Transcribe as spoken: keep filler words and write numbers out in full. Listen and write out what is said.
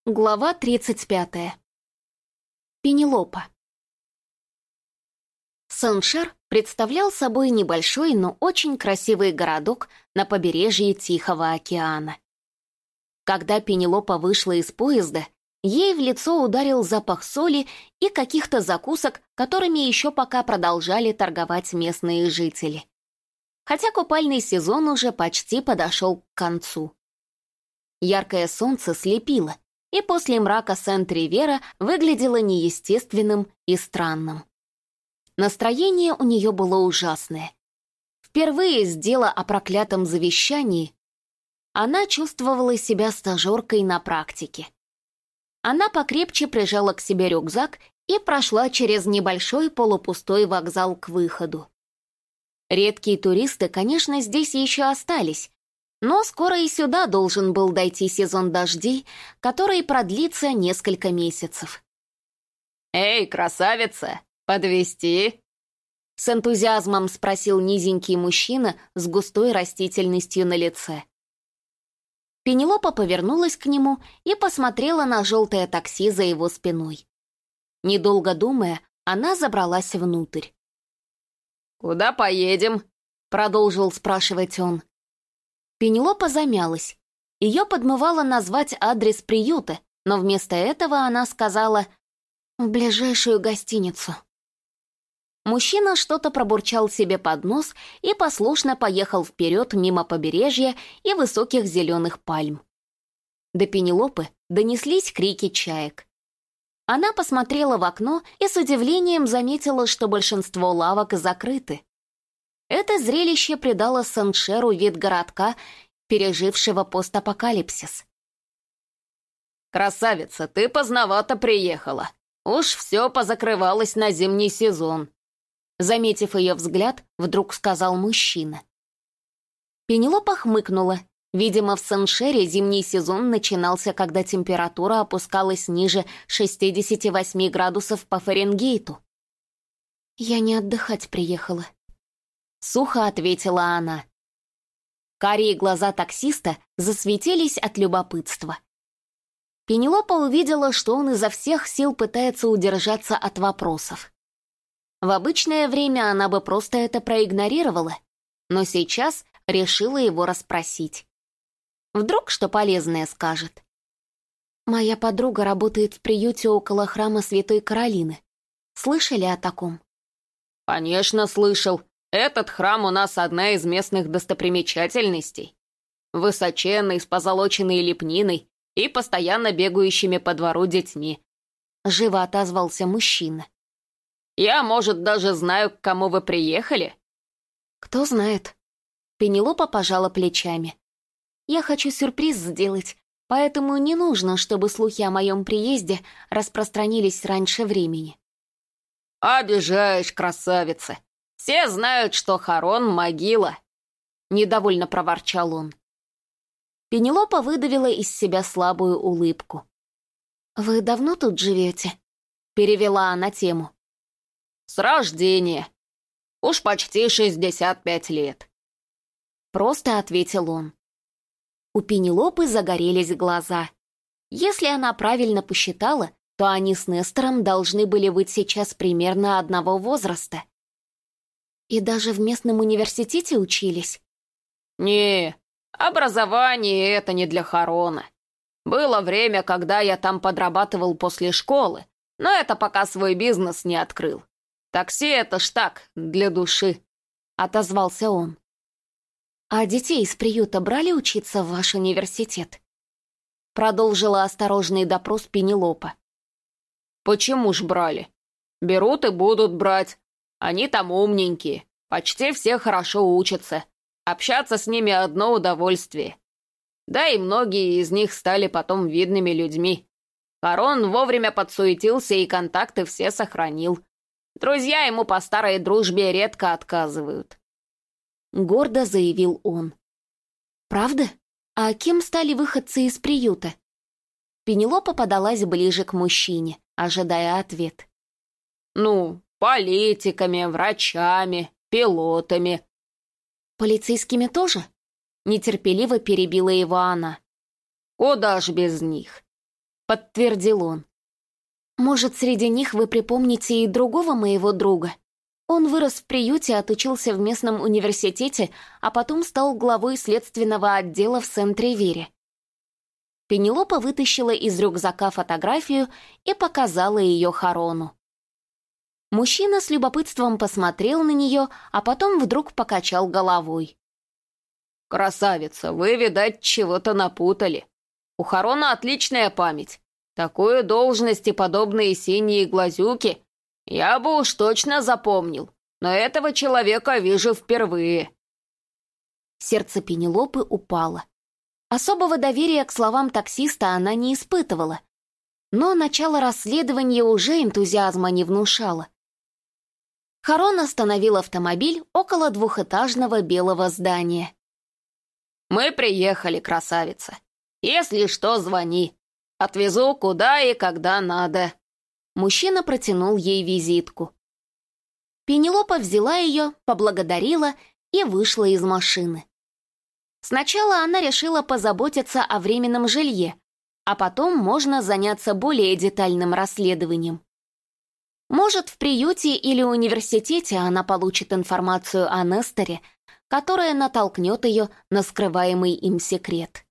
Глава тридцать пятая. Пенелопа. Сен-Шер представлял собой небольшой, но очень красивый городок на побережье Тихого океана. Когда Пенелопа вышла из поезда, ей в лицо ударил запах соли и каких-то закусок, которыми еще пока продолжали торговать местные жители. Хотя купальный сезон уже почти подошел к концу. Яркое солнце слепило, и после мрака Сент-Ривера выглядело неестественным и странным. Настроение у нее было ужасное. Впервые с дела о проклятом завещании она чувствовала себя стажеркой на практике. Она покрепче прижала к себе рюкзак и прошла через небольшой полупустой вокзал к выходу. Редкие туристы, конечно, здесь еще остались, но скоро и сюда должен был дойти сезон дождей, который продлится несколько месяцев. «Эй, красавица, подвезти?» С энтузиазмом спросил низенький мужчина с густой растительностью на лице. Пенелопа повернулась к нему и посмотрела на желтое такси за его спиной. Недолго думая, она забралась внутрь. «Куда поедем?» — продолжил спрашивать он. Пенелопа замялась. Ее подмывало назвать адрес приюта, но вместо этого она сказала «в ближайшую гостиницу». Мужчина что-то пробурчал себе под нос и послушно поехал вперед мимо побережья и высоких зеленых пальм. До Пенелопы донеслись крики чаек. Она посмотрела в окно и с удивлением заметила, что большинство лавок закрыты. Это зрелище придало Сен-Шеру вид городка, пережившего постапокалипсис. «Красавица, ты поздновато приехала. Уж все позакрывалось на зимний сезон», заметив ее взгляд, вдруг сказал мужчина. Пенелопа хмыкнула. Видимо, в Сен-Шере зимний сезон начинался, когда температура опускалась ниже шестидесяти восьми градусов по Фаренгейту. «Я не отдыхать приехала», — сухо ответила она. Карие глаза таксиста засветились от любопытства. Пенелопа увидела, что он изо всех сил пытается удержаться от вопросов. В обычное время она бы просто это проигнорировала, но сейчас решила его расспросить. Вдруг что полезное скажет. «Моя подруга работает в приюте около храма Святой Каролины. Слышали о таком?» «Конечно, слышал. Этот храм у нас одна из местных достопримечательностей. Высоченный, с позолоченной лепниной и постоянно бегающими по двору детьми», — живо отозвался мужчина. «Я, может, даже знаю, к кому вы приехали?» «Кто знает». Пенелопа пожала плечами. «Я хочу сюрприз сделать, поэтому не нужно, чтобы слухи о моем приезде распространились раньше времени». «Обижаешь, красавица. Все знают, что Харон — могила», — недовольно проворчал он. Пенелопа выдавила из себя слабую улыбку. «Вы давно тут живете?» — перевела она тему. «С рождения. Уж почти шестьдесят пять лет», — просто ответил он. У Пенелопы загорелись глаза. Если она правильно посчитала, то они с Нестором должны были быть сейчас примерно одного возраста. И даже в местном университете учились? «Не, образование это не для Харона. Было время, когда я там подрабатывал после школы, но это пока свой бизнес не открыл. Такси это ж так, для души», — отозвался он. «А детей из приюта брали учиться в ваш университет?» Продолжила осторожный допрос Пенелопа. «Почему ж брали? Берут и будут брать. Они там умненькие, почти все хорошо учатся. Общаться с ними одно удовольствие. Да и многие из них стали потом видными людьми. Харон вовремя подсуетился и контакты все сохранил. Друзья ему по старой дружбе редко отказывают», — гордо заявил он. «Правда? А кем стали выходцы из приюта?» Пенелопа подалась ближе к мужчине, ожидая ответ. «Ну, политиками, врачами, пилотами». «Полицейскими тоже?» — нетерпеливо перебила его она. «Куда ж без них? подтвердил он. «Может, среди них вы припомните и другого моего друга? Он вырос в приюте, отучился в местном университете, а потом стал главой следственного отдела в Сент-Ривере». Пенелопа вытащила из рюкзака фотографию и показала ее Харону. Мужчина с любопытством посмотрел на нее, а потом вдруг покачал головой. «Красавица, вы, видать, чего-то напутали. У Харона отличная память. Такую должность и подобные синие глазюки я бы уж точно запомнил, но этого человека вижу впервые». Сердце Пенелопы упало. Особого доверия к словам таксиста она не испытывала, но начало расследования уже энтузиазма не внушало. Харон остановил автомобиль около двухэтажного белого здания. «Мы приехали, красавица. Если что, звони. Отвезу куда и когда надо». Мужчина протянул ей визитку. Пенелопа взяла ее, поблагодарила и вышла из машины. Сначала она решила позаботиться о временном жилье, а потом можно заняться более детальным расследованием. Может, в приюте или университете она получит информацию о Несторе, которая натолкнет ее на скрываемый им секрет.